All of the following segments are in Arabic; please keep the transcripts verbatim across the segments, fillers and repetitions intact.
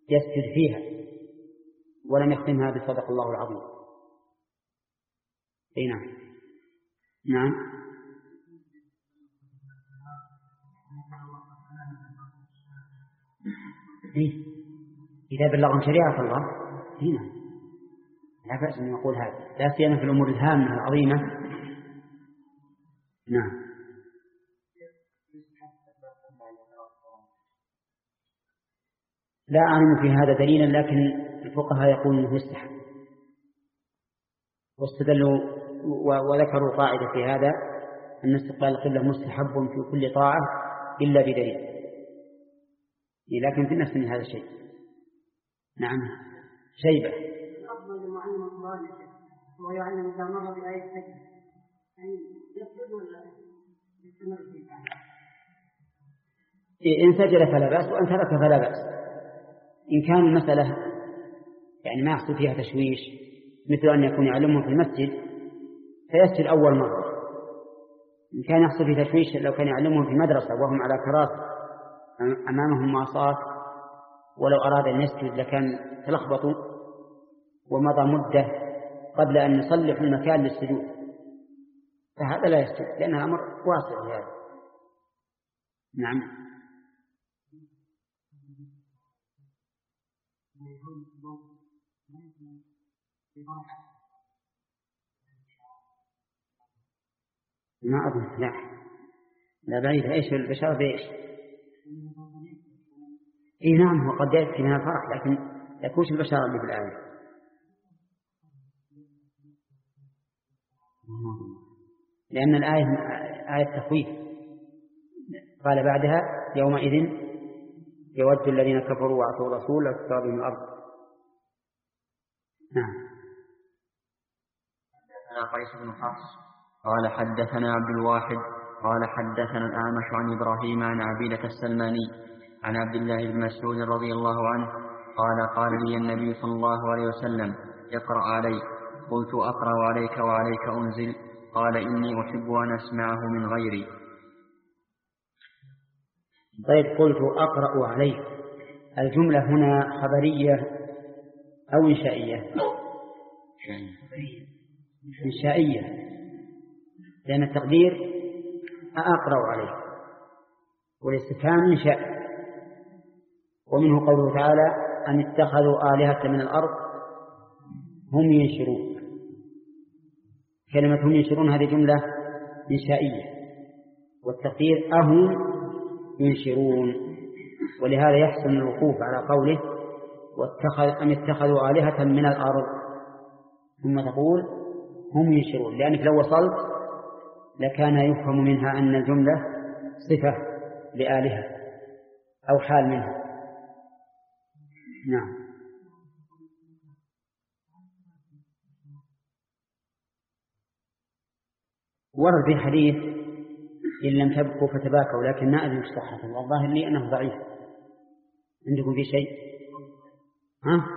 يسجد فيها ولم يختمها بصدق الله العظيم. اي نعم. نعم. إيه؟ إذا بلغهم شريعة الله هنا لا بأس أن يقول هذا، لا سيما في الأمور الهامة العظيمة. نعم. لا أعلم في هذا دليلا، لكن الفقهاء يقولون انه يستحب، واستدلوا وذكروا قاعدة في هذا أن استقبال القبلة مستحب في كل طاعة إلا بدليل، لكن في النفس من هذا الشيء. نعم. شيبة أفضل معلم القرآن هو يعلم إذا مر بآية سجدة يعني يسجد ولا يستمر فيها؟ إن سجد فلا بأس، وإن ترك فلا بأس. إن كان المسألة يعني ما يحصل فيها تشويش، مثل أن يكون يعلمهم في المسجد فيسجد أول مرة. إن كان يحصل فيه تشويش لو كان يعلمهم في مدرسة وهم على كراسي أمامهم مواصات، ولو أراد أن يسجد لكان تلخبطوا ومضى مدة قبل أن يصلحوا المكان للسجود، فهذا لا يسجد لأن الأمر واسع في هذا. نعم. ما أظن. لا لا بعيد. إيش البشارة بإيش؟ إيه نعم، وقد يأتي من الفرح، لكن يكونش البشارة اللي في الآية. لأن الآية آية تخويف، قال بعدها يومئذ يود الذين كفروا وعصوا الرسول لو تسقط بهم الأرض. نعم. حدثنا قيس بن حفص قال حدثنا عبد الواحد قال حدثنا الأعمش عن إبراهيم عن عبيدة السلماني عن عبد الله بن مسعود رضي الله عنه قال قال لي النبي صلى الله عليه وسلم اقرأ علي. قلت أقرأ عليك وعليك أنزل؟ قال إني أحب أن أسمعه من غيري. طيب، قلت أقرأ عليك، الجملة هنا خبرية أو إنشائية؟ إنشائية، لأن التقدير أقرأ عليك، والاستفهام إنشاء. ومنه قوله تعالى أن اتخذوا آلهة من الأرض هم ينشرون. كلمة هم ينشرون هذه جملة إنشائية، والتقدير أهم ينشرون، ولهذا يحسن الوقوف على قوله واتخذ أم اتخذوا آلهة من الأرض ثم تقول هم ينشرون، لأنك لو وصلت لكان يفهم منها أن الجملة صفة لآلهة أو حال منها. نعم. ورد في حديث إن لم تبقوا فتباكوا، لكن ما أدري صحته، والظاهر لي أنه ضعيف. عندكم في شيء؟ ها؟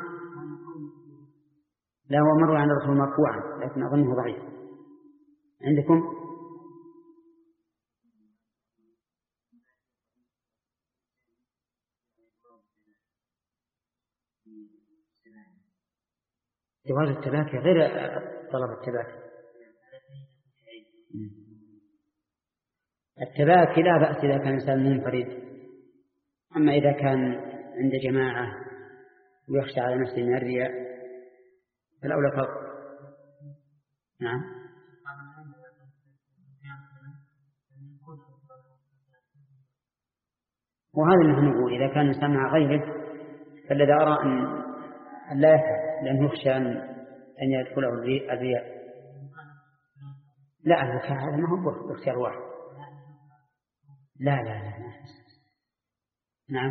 لا، هو مر عن الرسول مرفوعا لكن أظنه ضعيف. عندكم؟ جواز التباكي غير طلب التباكي. التباكي لا بأس إذا كان إنسان منفرد، أما إذا كان عند جماعة ويخشى على نفسه من الرياء فالأولى فرق. نعم. وهذا اللي نقول إذا كان الإنسان مع غيره فالذي أرى أن لا يفعل، لأنه يخشى أن يدخله الرياء. لا، البكاء هذا ما هو باختيار واحد. لا لا لا. نعم.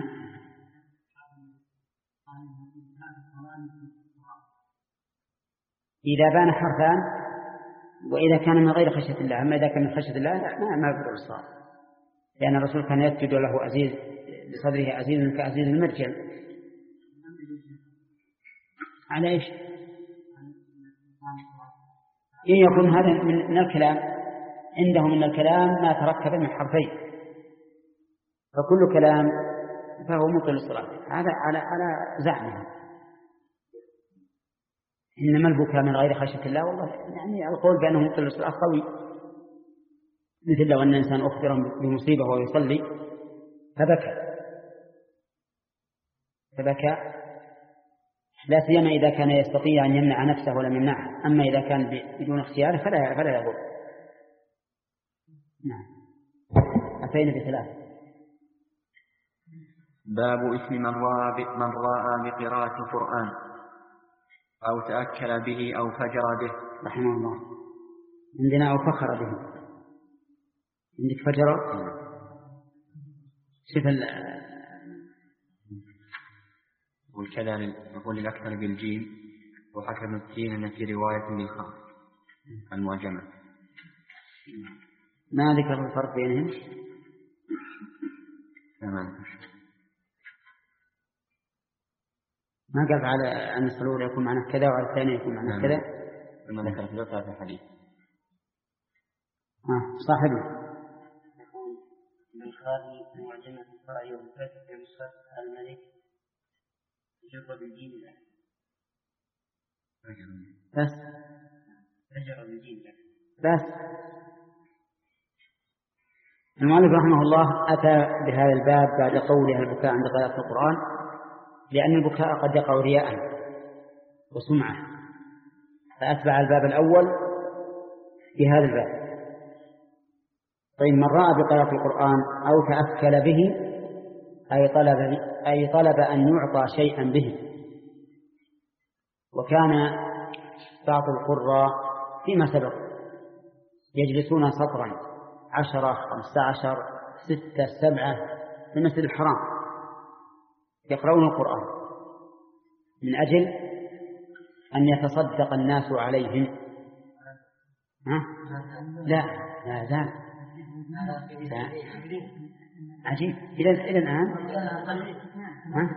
إذا بان حرفان، وإذا كان من غير خشية الله. أما إذا كان من خشية الله لا، ما ما يقدر الصلاة، لأن الرسول كان يسجد له عزيز بصدره عزيز كعزيز المرجل. على إيش؟ إن يكون هذا من الكلام، عنده من الكلام ما تركب من حرفين، فكل كلام فهو مبطل الصلاة. هذا على على زعمه. إنما البكاء من غير خشية الله والله يعني القول بأنه مبطل الصلاة قوي، مثل لو أن إنسان أخبر بمصيبة وهو يصلي فبكى فبكى لا سيما إذا كان يستطيع أن يمنع نفسه ولم يمنعه، أما إذا كان بدون اختياره فلا فلا يقول. نعم. أتينا بثلاث. باب اسم من رأى من رأى بقراءة القرآن أو تأكل به أو فجر به. رحمه الله. عندنا أو فخر به. عندك فجر. شوف والكذا نقول الأكثر بالجيم وحكم التين أن في رواية بالخاء المعجمة. ما ذكر الفرق بينهم. تمام. ما قال على أن الصلوة يكون معنا كذا وعلى الثاني يكون معنا كذا. ما ذكر في ذلك في الحديث. آه صاحبه. بالخاء المعجمة الفرعي والفتح بنسخة الملك جر بالجيم بس فجر بالجيم بس. المؤلف رحمه الله أتى بهذا الباب بعد قوله البكاء عند قراءة القرآن، لأن البكاء قد يقع رياء وسمعة، فأتبع الباب الأول بهذا الباب. طيب من رأى بقراءة القرآن أو تأكل به أي طلب, أي طلب أن يعطى شيئا به. وكان بعض القراء فيما سبق يجلسون سطرا عشرة خمسة عشر ستة سبعة في المسجد الحرام يقرؤون القرآن من أجل أن يتصدق الناس عليهم. ها؟ لا لا زال عجيب إلى إلى الآن. ها؟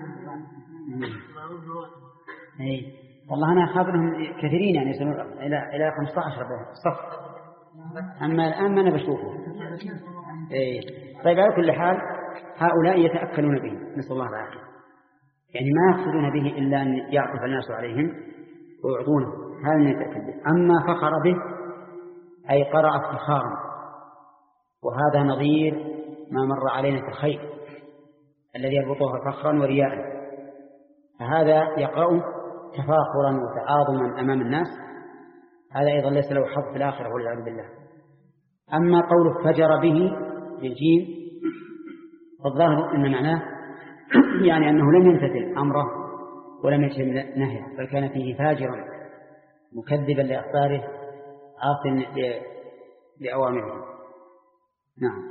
أي والله أنا أخاف أنهم كثيرين يعني يصلون إلى إلى خمسة عشر صف، أما الآن ما أنا بشوفه. أي طيب على كل حال هؤلاء يتأكلون به نسأل الله العافية، يعني ما يقصدون به إلا أن يعطف الناس عليهم ويعطونه، هذا من يتأكل به. أما فخر به أي قرأ افتخارا، وهذا نظير ما مر علينا في الخير الذي يربطه فخرا ورياء، فهذا يقرأ تفاخرا وتعاظما أمام الناس، هذا أيضا ليس له حظ في الآخرة والعياذ بالله. أما قوله فجر به بالجيم فالظاهر أن معناه يعني أنه لم يمتثل أمره ولم يجتنب نهيه، بل كان فيه فاجرا مكذبا لأخباره عاص لأوامره. نعم.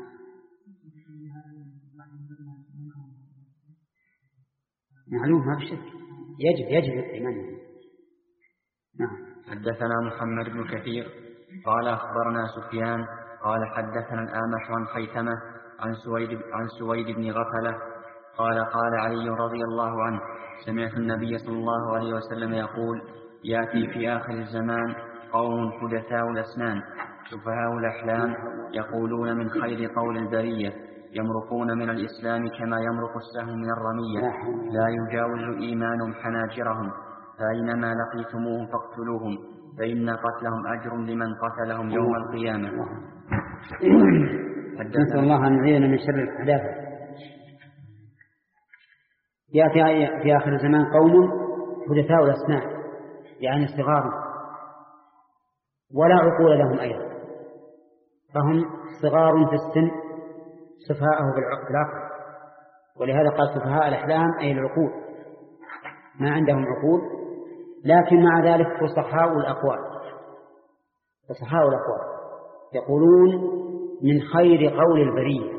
معلوم ما بشك يجب يجب الإيمان. نعم. حدثنا محمد بن كثير قال أخبرنا سفيان قال حدثنا الأعمش عن خيثمة عن سويد عن سويد بن غفلة قال قال علي رضي الله عنه سمعت النبي صلى الله عليه وسلم يقول يأتي في آخر الزمان قوم حدثاء الأسنان سفهاء الأحلام يقولون من خير قول البرية يمرقون من الإسلام كما يمرق السهم من الرمية لا يجاوز إيمانهم حناجرهم فأينما لقيتموهم فاقتلوهم فإن قتلهم أجر لمن قتلهم يوم القيامة. نسأل الله أن يعيذنا من شر الأحداث. يأتي في آخر الزمان قوم حدثاء الأسنان يعني صغار ولا عقول لهم أيضا، فهم صغار في السن سفهاءه في العقل، ولهذا قال سفهاء الأحلام أي العقول، ما عندهم عقول، لكن مع ذلك فصحاء الأقوال فصحاء الأقوال يقولون من خير قول البرية.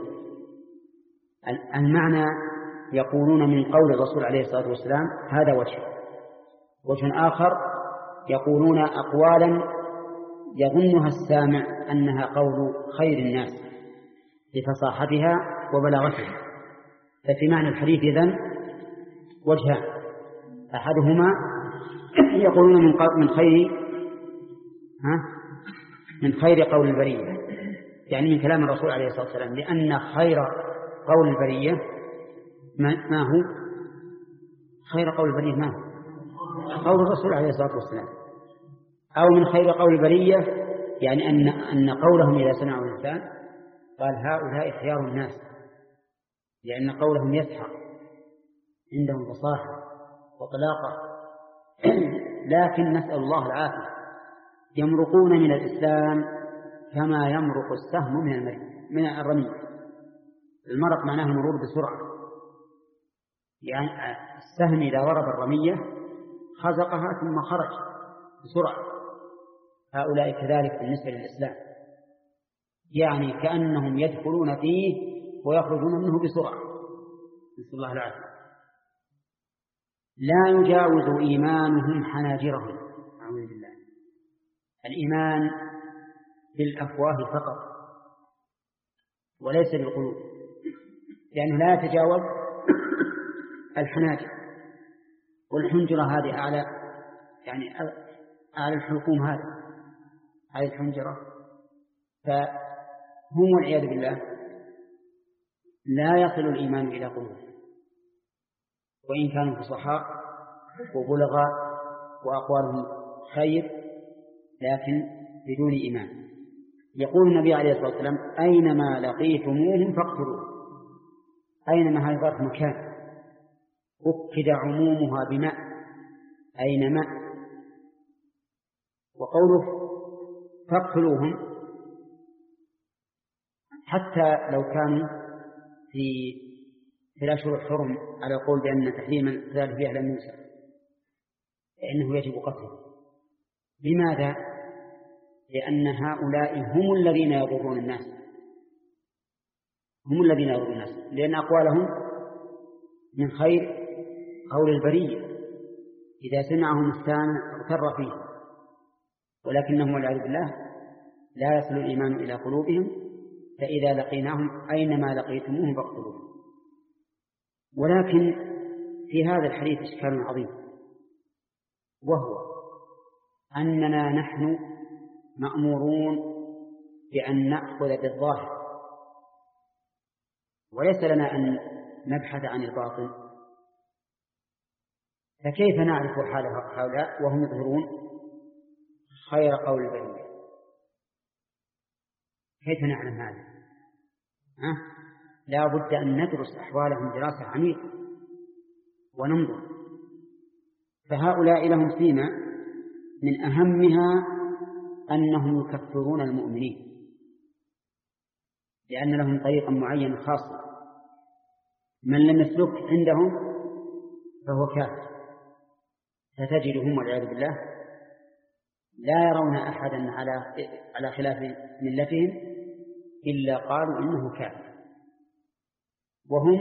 المعنى يقولون من قول الرسول عليه الصلاة والسلام، هذا وجه. وجه آخر يقولون أقوالا يظنها السامع أنها قول خير الناس لفصاحتها وبلاغتها. ففي معنى الحديث إذن وجهان، أحدهما يقولون من من خير ها من خير قول البرية، يعني من كلام الرسول عليه الصلاة والسلام، لأن خير قول البرية ما هو خير قول البرية؟ ما هو قول الرسول عليه الصلاة والسلام. أو من خير قول البرية يعني أن أن قولهم إذا سمعوا الإنسان قال هؤلاء خيار الناس، لأن قولهم يسحق، عندهم فصاحة وطلاقة. لكن نسأل الله العافية، يمرقون من الإسلام كما يمرق السهم من من الرمية. المرق معناه المرور بسرعة، يعني السهم إذا ضرب الرمية خزقها ثم خرج بسرعة. هؤلاء كذلك بالنسبة للإسلام، يعني كأنهم يدخلون فيه ويخرجون منه بسرعة، نسأل الله العافية. لا يجاوز إيمانهم حناجرهم، أعوذ بالله. الإيمان بالأفواه فقط وليس بالقلوب، لأنه لا يتجاوز الحناجر، والحنجرة هذه أعلى، يعني أعلى الحلقوم، هذه هذه الحنجرة. فهم والعياذ بالله لا يصل الإيمان إلى قلوبهم، وإن كانوا فصحاء وبلغاء وأقوالهم خير، لكن بدون إيمان. يقول النبي عليه الصلاة والسلام أينما لقيتموهم فاقتلوه. أينما هذه ظرف مكان أكد عمومها بماء، أينما. وقوله فاقتلوهم حتى لو كانوا في في الأشهر الحرم على قول بأن تحريم ذلك فيها لم ينسخ، فإنه يجب قتله. لماذا؟ لأن هؤلاء هم الذين يضرون الناس، هم الذين يضرون الناس، لأن أقوالهم من خير قول البرية. إذا سمعهم السامع اغتر فيه، ولكنهم والعياذ بالله لا يصل الإيمان إلى قلوبهم. فإذا لقيناهم أينما لقيتموهم فاقتلوهم. ولكن في هذا الحديث إشكال عظيم، وهو أننا نحن مأمورون بأن نأخذ بالظاهر، وليس لنا أن نبحث عن الباطن. فكيف نعرف حال هؤلاء وهم يظهرون خير قول البرية؟ كيف نعلم هذا؟ أه؟ لا بد أن ندرس أحوالهم دراسة عميقة وننظر. فهؤلاء لهم سيمة من أهمها أنهم يكفرون المؤمنين، لأن لهم طريقا معينا خاصة، من لم يسلك عندهم فهو كافر. فتجدهم والعياذ بالله لا يرون أحدا على على خلاف ملتهم إلا قالوا إنه كافر، وهم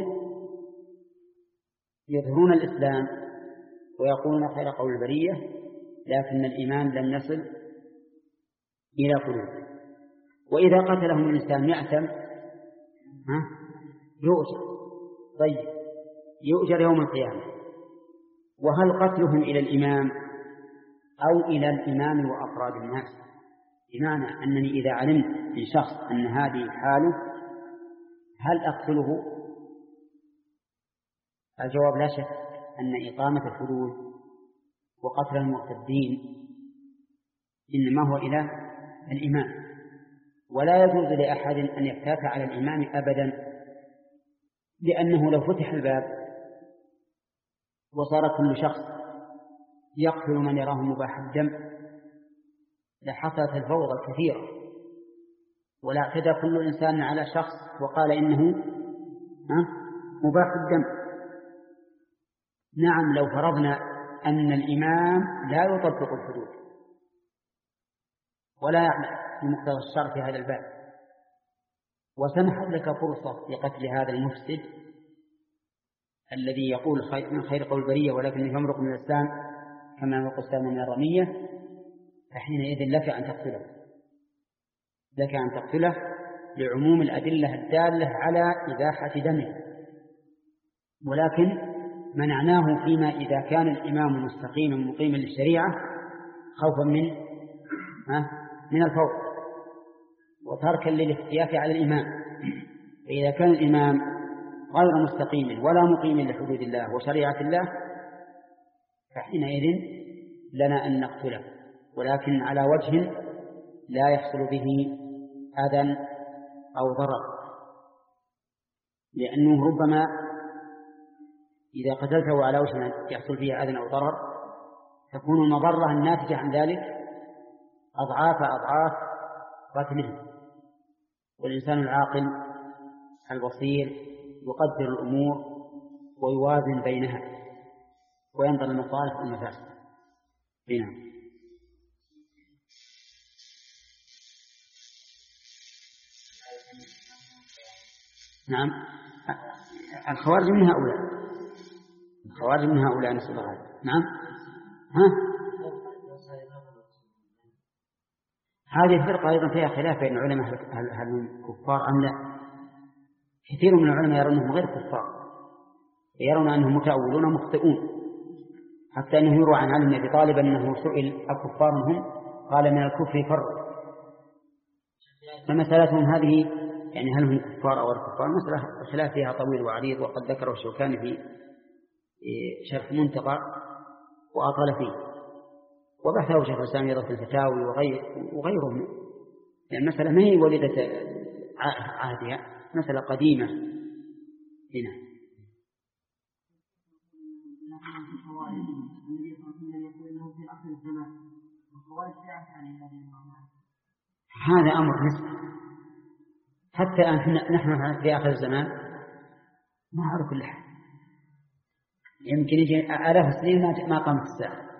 يظهرون الإسلام ويقولون خير قول البرية، لكن الإيمان لم يصل إلى قلوب. وإذا قتلهم الإنسان يأثم، ها يؤجر. طيب يؤجر يوم القيامة. وهل قتلهم إلى الإمام أو إلى الإمام وأفراد الناس؟ بمعنى أنني إذا علمت من شخص أن هذه حاله هل أقتله؟ الجواب لا شك أن إقامة الحدود وقتل المرتدين إنما هو إلى الإمام، ولا يجوز لأحد أن يفتات على الإمام أبدا، لأنه لو فتح الباب وصار كل شخص يقتل من يراه مباح الدم لحصلت الفوضى الكثيرة، ولا اعتدى كل إنسان على شخص وقال إنه مباح الدم. نعم، لو فرضنا أن الإمام لا يطبق الحدود ولا يعمل بمقتضى الشرع في هذا الباب، وسمحت لك فرصة لقتل هذا المفسد الذي يقول من خير قول البرية ولكن يمرق من الإسلام كما يمرق السهم من الرمية، فحينئذ لك أن تقتله، لك أن تقتله لعموم الأدلة الدالة على إباحة دمه. ولكن منعناه فيما إذا كان الإمام مستقيما مقيما للشريعة خوفا من من الفوضى وتركا للافتيات على الإمام. فإذا كان الإمام غير مستقيم ولا مقيم لحدود الله وشريعة الله فحينئذ لنا أن نقتله، ولكن على وجه لا يحصل به أذى أو ضرر، لأنه ربما إذا قتلته على وجه يحصل فيه أذى أو ضرر تكون المضرة الناتجة عن ذلك أضعاف أضعاف قتله. والإنسان العاقل البصير يقدر الأمور ويوازن بينها وينظر المصالح والمفاسد. نعم. نعم الخوارج من هؤلاء الخوارج من هؤلاء نسأل الله العافية. نعم ها هذه الفرقة أيضا فيها خلاف بين العلماء هل هم كفار أم لا. كثير من العلماء يرون أنهم غير كفار، يرون أنهم متأولون مخطئون، حتى أنه يروى عن علي بن أبي طالب أنه سئل الكفار هم قال من الكفر فرق. فمسألتهم هذه يعني هل هم كفار أو الكفار مسألة الخلاف فيها طويل وعريض، وقد ذكره الشوكاني في شرح منتقى وأطال فيه، وبحثه شيخ الإسلام أيضا في الفتاوي وغير وغيرهم. يعني مسألة ما هي ولدة عهدها، مسألة قديمة هنا. هذا أمر نسبي، حتى أن نحن في آخر الزمان ما أعرف كل حال، يمكن يجي آلاف السنين ما قامت الساعة.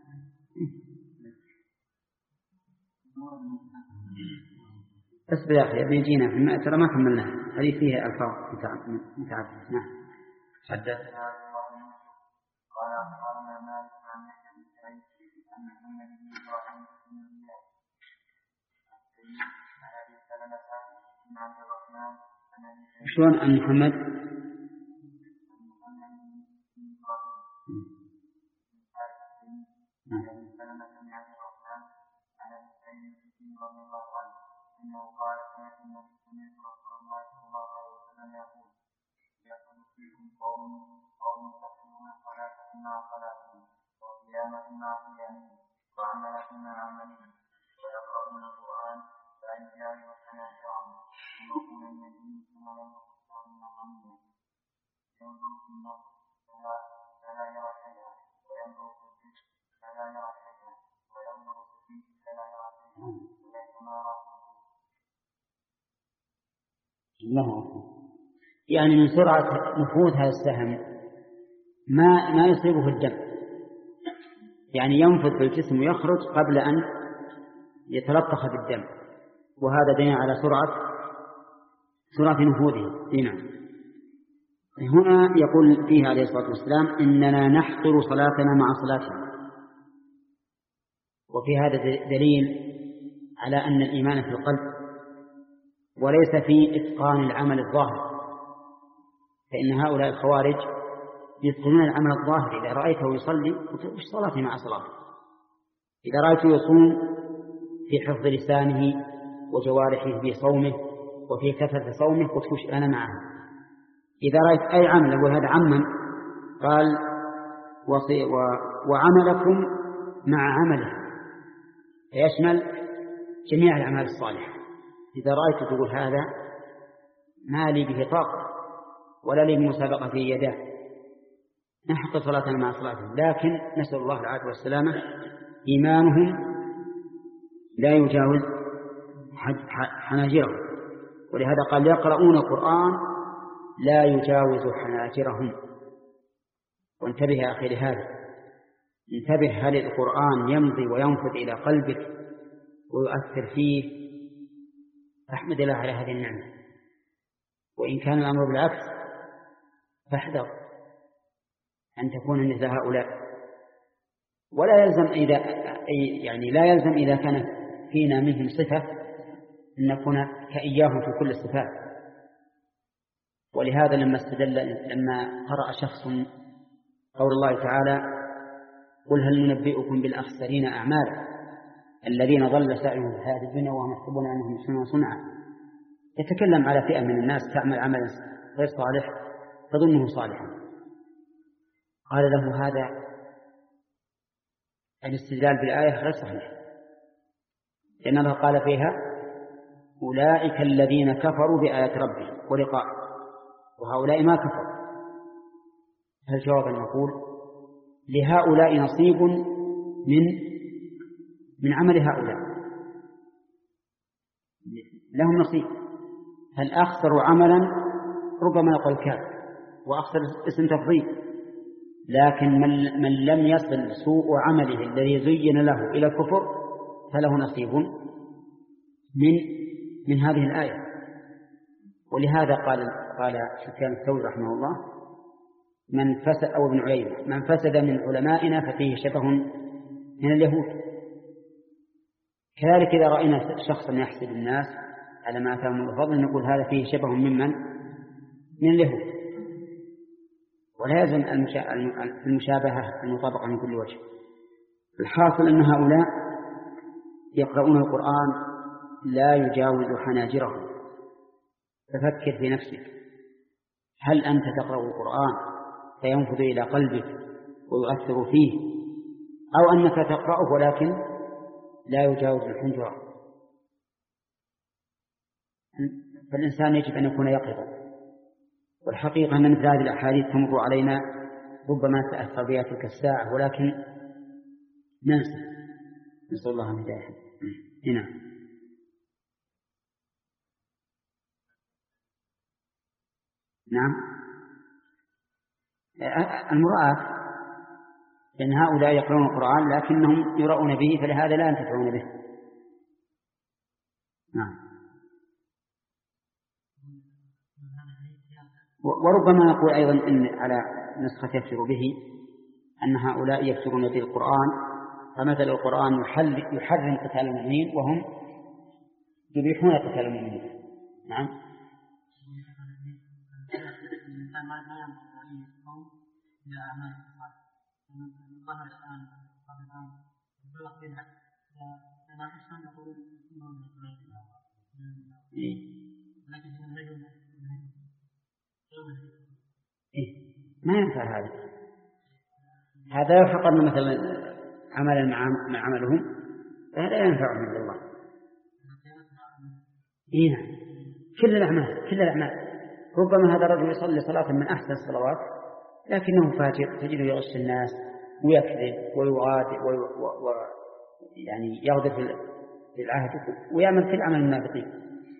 بس بالآخر بيجينا في ترى ما كملنا هذه فيها ألفاظ متعددة. نعم. حدثنا قال أخبرنا مالك عن يحيى بن سعيد أن محمد بن إبراهيم بن الله عن أبي سلمة بن عبد الرحمن شلون أن محمد إنه قال سمعت النبي سمعت رسول الله صلى الله عليه وسلم يقول يأخذ فيكم قوم قوم تقيمون الصلاة مع صلاتهم وقيامة مع قيامهم وعملة مع عملهم ويقرؤون القرآن لا يجاوز حناجرهم يمرقون من الدين ثم يمرقون من الغمية ينظر في النصر فلا يرى شيئا وينظر في الجسم فلا يرى شيئا وينظر في الجسم فلا يرى شيئا وليسما رأى الله. يعني من سرعة نفوذ هذا السهم ما ما يصيبه الدم، يعني ينفذ في الجسم ويخرج قبل أن يتلطخ بالدم، وهذا دليل على سرعة سرعة نفوذه. نعم. هنا يقول فيه عليه الصلاة والسلام إننا نحقر صلاتنا مع صلاتنا، وفي هذا دليل على أن الإيمان في القلب وليس في إتقان العمل الظاهر، فإن هؤلاء الخوارج يتقنون العمل الظاهر. إذا رأيته يصلي وش صلاته مع صلاته، إذا رأيته يصوم في حفظ لسانه وجوارحه في صومه وفي كثرة صومه قلت وش أنا معه. إذا رأيت أي عمل وهذا عمم قال وعملكم مع عمله فيشمل جميع الأعمال الصالحة. إذا رأيت تقول هذا ما لي به طاقة ولا لي بمسابقة في يده نحق صلاتنا مع صلاتهم، لكن نسأل الله العافية والسلامة إيمانهم لا يجاوز حناجرهم، ولهذا قال يقرؤون القرآن لا يجاوز حناجرهم. وانتبه يا أخي لهذا، انتبه هل القرآن يمضي وينفذ إلى قلبك ويؤثر فيه؟ أحمد الله على هذه النعمة. وإن كان الأمر بالعكس فاحذر أن تكون مثل هؤلاء. ولا يلزم إذا يعني لا يلزم إذا كان فينا منهم صفة أن نكون كإياهم في كل الصفات. ولهذا لما استدل لما قرأ شخص قول الله تعالى قل هل ننبئكم بالأخسرين أعمالا الذين ضل سعيهم في الحياة الدنيا وهم يحسبون أنهم يحسنون صنعا، يتكلم على فئة من الناس تعمل عملا غير صالح تظنه صالحا. قال له هذا الاستدلال بالآية غير صحيح، لأن الله قال فيها أولئك الذين كفروا بآيات ربهم ولقائه، وهؤلاء ما كفروا. فالجواب أن نقول لهؤلاء نصيب من من عمل هؤلاء، لهم نصيب. فالأخسر عملا ربما يقول كافر، وأخسر اسم تفضيل، لكن من, من لم يصل سوء عمله الذي زين له إلى الكفر فله نصيب من من هذه الآية. ولهذا قال قال سفيان الثوري رحمه الله من فسد أو ابن عيينة من فسد من علمائنا ففيه شبه من اليهود. كذلك إذا رأينا شخصا يحسد الناس على ما أتاهم من الفضل نقول هذا فيه شبه ممن من اليهود، ولا يلزم المشابهة المطابقة من كل وجه. الحاصل أن هؤلاء يقرؤون القرآن لا يجاوز حناجرهم. ففكر في نفسك، هل أنت تقرأ القرآن فينفذ إلى قلبك ويؤثر فيه، أو أنك تقرأه ولكن لا يجاوز الحنجرة؟ فالإنسان يجب أن يكون يقظا. والحقيقة أن مثل هذه الأحاديث تمر علينا ربما تأثر بها تلك الساعة ولكن ننسى، نسأل الله الهداية. هنا نعم المرآة، لأن هؤلاء يقرؤون القرآن لكنهم يرؤون به فلهذا لا ينتفعون به. نعم. وربما نقول أيضا إن على نسخة يفسر به أن هؤلاء يفسرون به القرآن، فمثل القرآن يحرم قتال المؤمنين وهم يبيحون قتال المؤمنين. نعم. إيه؟ ما ينفع هذا. هذا لو حقرنا مثلا عملا مع عملهم فهذا ينفع من الله. إيه؟ كل الأعمال كل الأعمال ربما هذا الرجل يصلي صلاة من أحسن الصلوات لكنه فاجر، تجده يغش الناس ويكذب ويغادر وي... و... و... يعني يغدر في العهد ويعمل كل عمل المنافقين.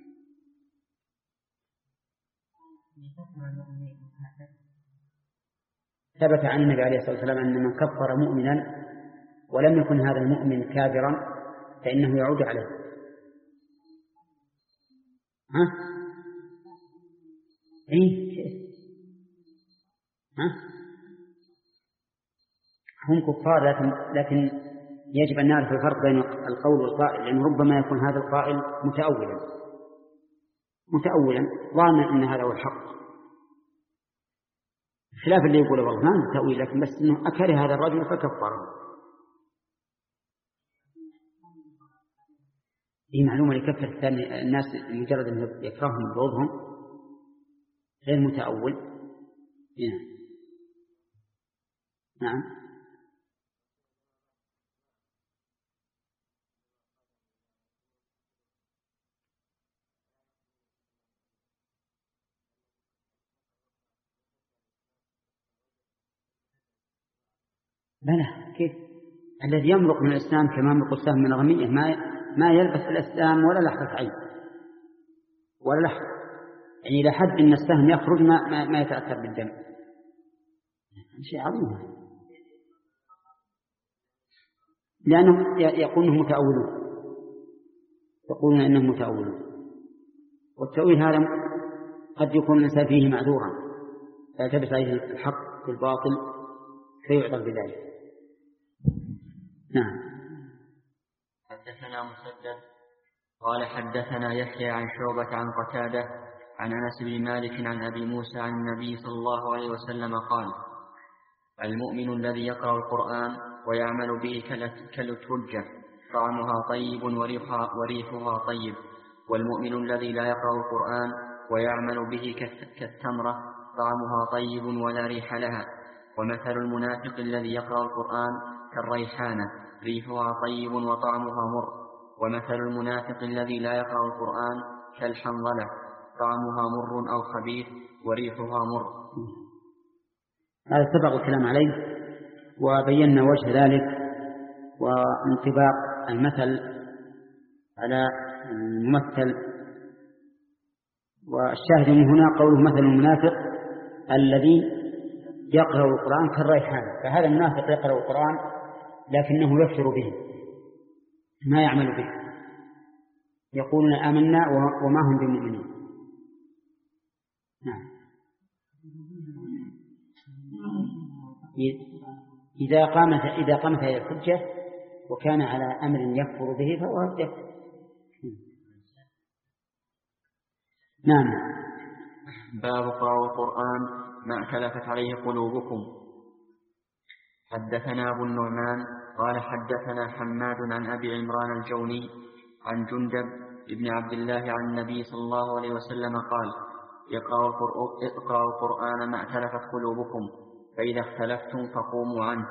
ثبت عن النبي عليه الصلاة والسلام أن من كفر مؤمنا ولم يكن هذا المؤمن كافرا فإنه يعود عليه. ها؟ إيه؟ ها؟ هم كفار لكن, لكن يجب أن نعرف الفرق بين القول والقائل، لأن ربما يكون هذا القائل متأولا متأولا ظانا أن هذا هو الحق، خلاف اللي يقول والله ما هو تأويل لكن بس أنه أكره هذا الرجل فكفره. هي معلومة لكفر الثاني الناس مجرد أن يكرههم بغضهم غير متأول. هنا. نعم. بلى كيف الذي يمرق من الإسلام كما يمرق السهم من الغمية ما ما يلبس الإسلام ولا لحظة عين ولا لحظة، يعني إلى حد أن السهم يخرج ما ما, ما يتأثر بالدم. شيء عظيم، لأنهم يقولون متأولون يقولون أنهم متأولون، والتأويل هذا قد يكون الإنسان فيه معذورا فيلتبس عليه الحق في الباطل فيعذر بذلك. نعم. حدثنا مسدد قال حدثنا يحيى عن شعبة عن قتادة عن أنس بن مالك عن أبي موسى عن النبي صلى الله عليه وسلم قال: المؤمن الذي يقرأ القرآن ويعمل به كالأترجة طعمها طيب وريحها, وريحها طيب، والمؤمن الذي لا يقرأ القرآن ويعمل به كالتمرة طعمها طيب ولا ريح لها. ومثل المنافق الذي يقرأ القرآن كالريحانة ريحها طيب وطعمها مر. ومثل المنافق الذي لا يقرأ القرآن كالحنظلة طعمها مر أو خبيث وريحها مر. هذا سبق الكلام عليه وبينا وجه ذلك وانطباق المثل على الممثل. والشاهد من هنا قوله مثل المنافق الذي يقرأ القرآن كالريحان، فهذا المنافق يقرأ القرآن لكنه يكفر به ما يعمل به، يقولون آمنا وما هم بمؤمنين. نعم. إذا قامت إذا قامت هذه الحجة وكان على أمر يكفر به فهو يكفر. نعم. باب قراءة القرآن ما اختلفت عليه قلوبكم. حدثنا أبو النعمان قال حدثنا حماد عن أبي عمران الجوني عن جندب ابن عبد الله عن النبي صلى الله عليه وسلم قال اقرأوا القرآن ما اختلفت قلوبكم فإذا اختلفتم فقوموا عنه.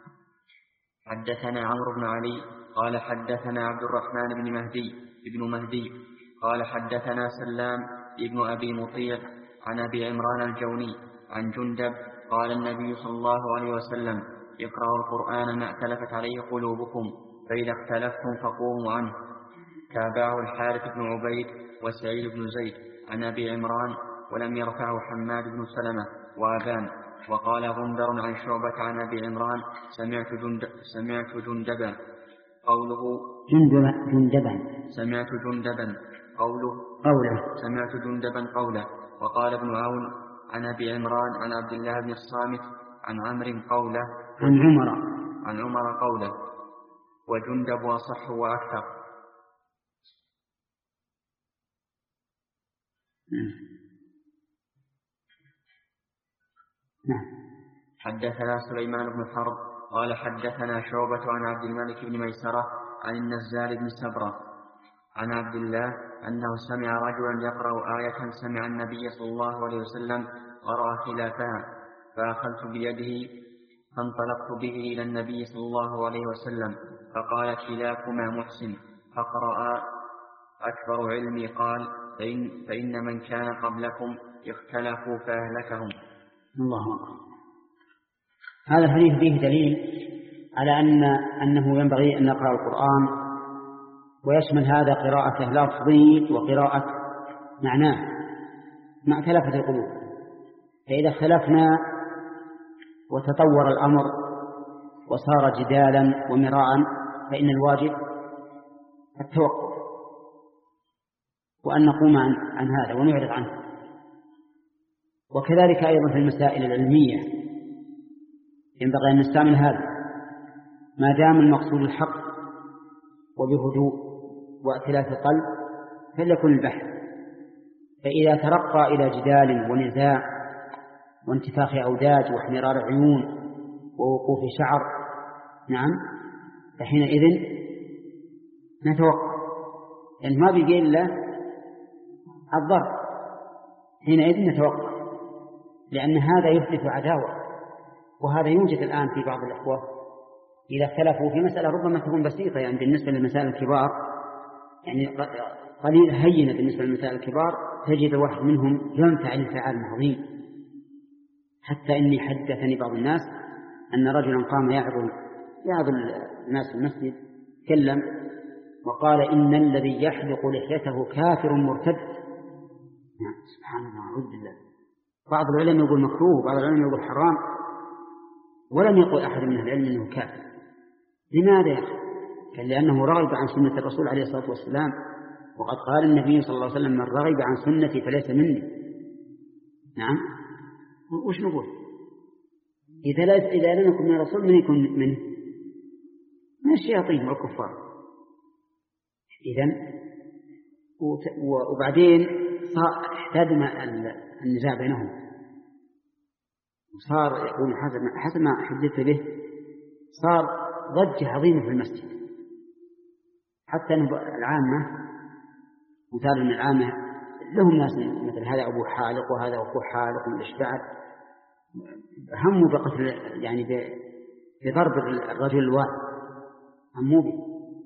حدثنا عمرو بن علي قال حدثنا عبد الرحمن بن مهدي ابن مهدي قال حدثنا سلام ابن أبي مطيع عن أبي عمران الجوني عن جندب قال النبي صلى الله عليه وسلم اقرأوا القرآن ما اختلفت عليه قلوبكم فإذا اختلفتم فقوموا عنه. تابعه الحارث بن عبيد وسعيد بن زيد عن أبي عمران ولم يرفعه حماد بن سلمة وأبان. وقال غندر عن شعبة عن أبي عمران سمعت, جند سمعت جندبا قوله جندبا سمعت جندبا قوله قوله سمعت جندبا قوله. وقال ابن عون عن أبي عمران عن عبد الله بن الصامت عن عمرو قوله عن عمر عن عمر قوله وجندب وصح وأكثر. نعم. حدثنا سليمان بن حرب قال حدثنا شعبة عن عبد الملك بن ميسرة عن النزال بن سبرة عن عبد الله أنه سمع رجلا يقرأ آية سمع النبي صلى الله عليه وسلم قرأ خلافها فأخذت بيده فانطلقت به إلى النبي صلى الله عليه وسلم فقال كلاكما محسن فقرأ أكبر علمي قال فإن, فإن من كان قبلكم اختلفوا فأهلكهم. الله أكبر. هذا الحديث فيه دليل على أن أنه ينبغي أن نقرأ القرآن ويشمل هذا قراءة لفظي وقراءة معناه مع اختلافات القلوب. فإذا اختلفنا وتطور الأمر وصار جدالا ومراء فإن الواجب التوقف وأن نقوم عن, عن هذا ونعرض عنه. وكذلك أيضا في المسائل العلمية ينبغي أن نستعمل هذا ما دام المقصود الحق وبهدوء وائتلاف القلب فليكن البحث. فإذا ترقى إلى جدال ونزاع وانتفاخ أوداج واحمرار عيون ووقوف شعر نعم فحينئذ نتوقف لأن يعني ما بيجي إلا الضرب. حينئذ نتوقف لأن هذا يحدث عداوة. وهذا يوجد الآن في بعض الأخوة إذا اختلفوا في مسألة ربما تكون بسيطة يعني بالنسبة للمسائل الكبار يعني قليل هينة بالنسبة للمسائل الكبار تجد واحد منهم ينفعل انفعال عظيم. حتى إني حدثني بعض الناس أن رجلا قام يعظ يعظ الناس في المسجد تكلم وقال إن الذي يحلق لحيته كافر مرتد. سبحان الله أعوذ بالله. بعض العلماء يقول مكروه وبعض العلماء يقول حرام ولم يقل أحد من العلم أنه كافر. لماذا يا أخي؟ قال لأنه رغب عن سنة الرسول عليه الصلاة والسلام وقد قال النبي صلى الله عليه وسلم من رغب عن سنتي فليس مني. نعم وش نقول إذا لا إذا لم يكن من الرسول من يكون منه؟ من الشياطين والكفار. إذن وبعدين احتدم النزاع بينهم وصار يقول حسب ما حدثت به صار ضجة عظيمة في المسجد حتى أن العامة مثال من العامة لهم ناس مثل هذا أبو حالق وهذا أبو حالق من الإشباع هموا بقتل يعني بضرب الرجل الواحد هموا به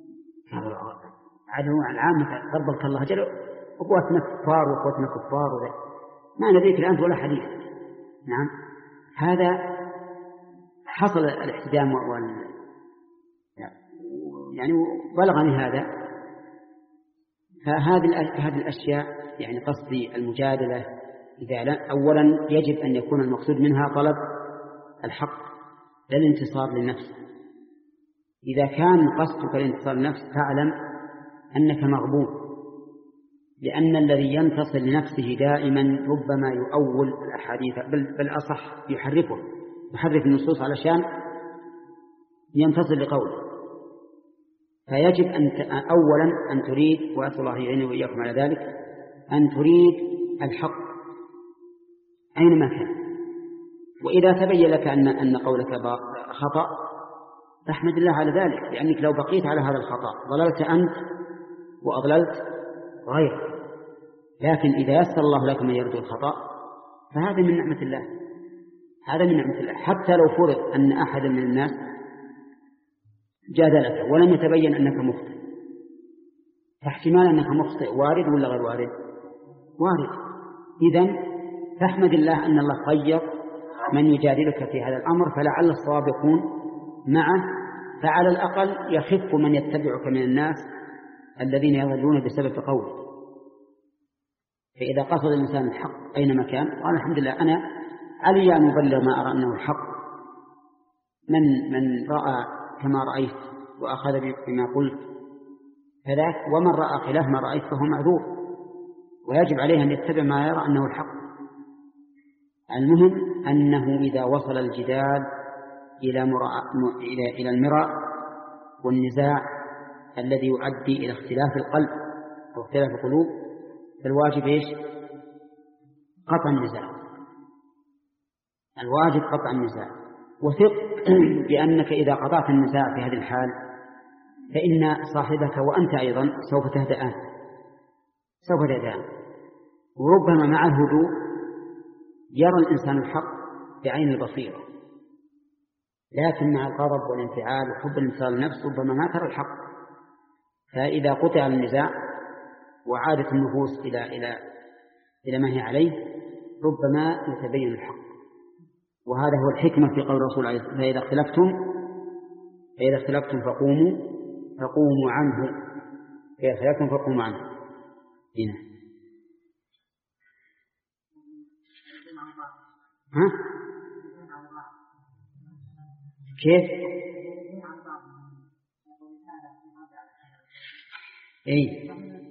عدوا العامة ضربك الله جل أخواتنا كفار وأخواتنا كفار وذا. ما نبيك الآن ولا حديث. نعم هذا حصل الاحتدام وال يعني بلغني هذا. فهذه هذه الأشياء يعني قصدي المجادلة إذا لا أولا يجب أن يكون المقصود منها طلب الحق لا الانتصار للنفس. إذا كان قصدك الانتصار للنفس فاعلم أنك مغبون، لأن الذي ينتصر لنفسه دائما ربما يؤول الأحاديث بل, بل أصح يحرفه يحرف النصوص علشان ينتصر لقوله. فيجب أن أولا أن تريد، وأسأل الله يعيني وإياكم على ذلك، أن تريد الحق أينما كان. وإذا تبين لك أن أن قولك خطأ فاحمد الله على ذلك، لأنك لو بقيت على هذا الخطأ ضللت أنت وأضللت غيرك. لكن إذا يسر الله لك من يرد الخطأ فهذا من نعمة الله، هذا من نعمة الله. حتى لو فرض أن أحد من الناس جادلك ولم يتبين أنك مخطئ، فاحتمال أنك مخطئ وارد ولا غير وارد؟ وارد. إذن فاحمد الله أن الله خير من يجادلك في هذا الأمر، فلعل الصواب يكون معه، فعلى الأقل يخف من يتبعك من الناس الذين يضلون بسبب قوله. فإذا قصد الإنسان الحق أينما كان قال الحمد لله أنا علي أن أبلغ ما أرى أنه الحق. من من رأى كما رأيت وأخذ بما قلت فذاك، ومن رأى خلاف ما رأيت فهو معذور، ويجب عليه أن يتبع ما يرى أنه الحق. المهم أنه إذا وصل الجدال إلى إلى إلى المراء والنزاع الذي يؤدي إلى اختلاف القلب أو اختلاف القلوب، فالواجب إيش؟ قطع النزاع. الواجب قطع النزاع، وثق بأنك إذا قطعت النزاع في هذه الحال فإن صاحبك وأنت أيضا سوف تهدأان سوف تهدأان وربما مع الهدوء يرى الإنسان الحق بعين البصيرة، لكن مع الغضب والانفعال وحب الانتصار للنفس ربما ما ترى الحق. فإذا قطع النزاع وعادت النفوس إلى إلى إلى ما هي عليه ربما يتبين الحق. وهذا هو الحكمة في قول الرسول عليه الصلاة والسلام: فإذا اختلفتم فإذا اختلفتم فقوموا فقوموا عنه فإذا اختلفتم فقوموا عنه. هنا ها كيف؟ اي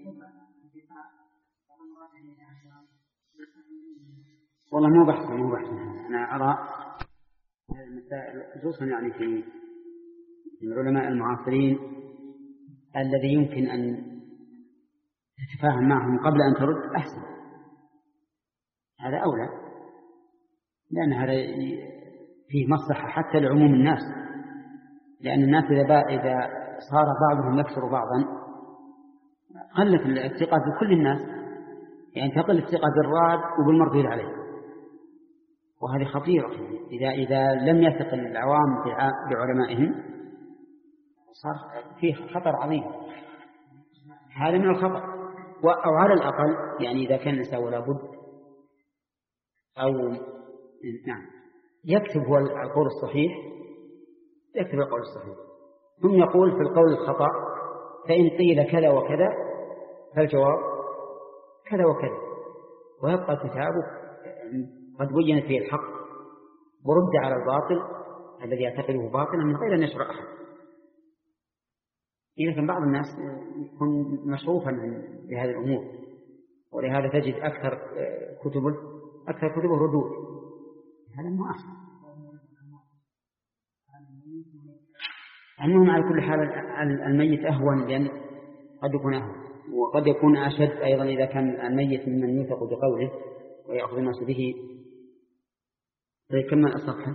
والله مو بحث مو بحث انا ارى هذه المسائل خصوصا يعني في العلماء المعاصرين الذي يمكن ان تتفاهم معهم قبل ان ترد احسن، هذا اولى، لان هذا فيه مصلحه حتى لعموم الناس. لان الناس اذا اذا صار بعضهم يكسر بعضا قلت الثقة بكل الناس، يعني تقل الثقة بالراد وبالمردود عليه، وهذه خطيرة. إذا إذا لم يثق العوام بعلمائهم صار فيه خطر عظيم، هذا من الخطر. أو على الأقل يعني إذا كان الإنسان ولا بد أو نعم يكتب هو القول الصحيح، يكتب القول الصحيح، ثم يقول في القول الخطأ فإن قيل كذا وكذا فالجواب كذا وكذا، ويبقى كتابه قد بين فيه الحق ورد على الباطل الذي يعتقده باطلا من غير أن يشرع أحد. لكن بعض الناس يكون مشغوفا بهذه الأمور، ولهذا تجد أكثر كتبه أكثر كتبه ردود، هذا مو أحسن. المهم على كل حال الميت أهون، لأن قد يكون أهون وقد يكون أشد أيضا إذا كان الميت ممن يوثق بقوله ويأخذ الناس به. طيب كم الصفحة؟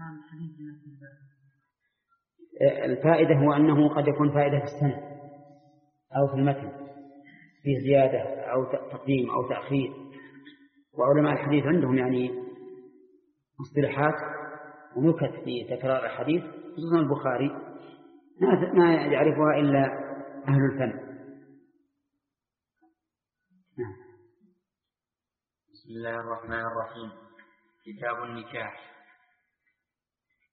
الفائدة هو أنه قد يكون فائدة في السنة، أو في المتن فيه زيادة أو تقديم أو تأخير. وعلماء الحديث عندهم يعني مصطلحات ونكت في تكرار الحديث، خصوصا البخاري ما يعرفها إلا أهل الفن. بسم الله الرحمن الرحيم. كتاب النكاح.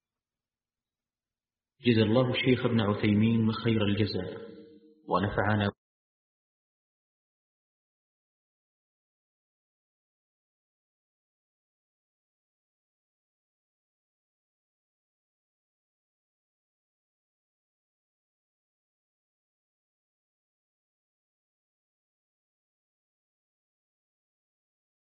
جزا الله الشيخ ابن عثيمين خير الجزاء ونفعنا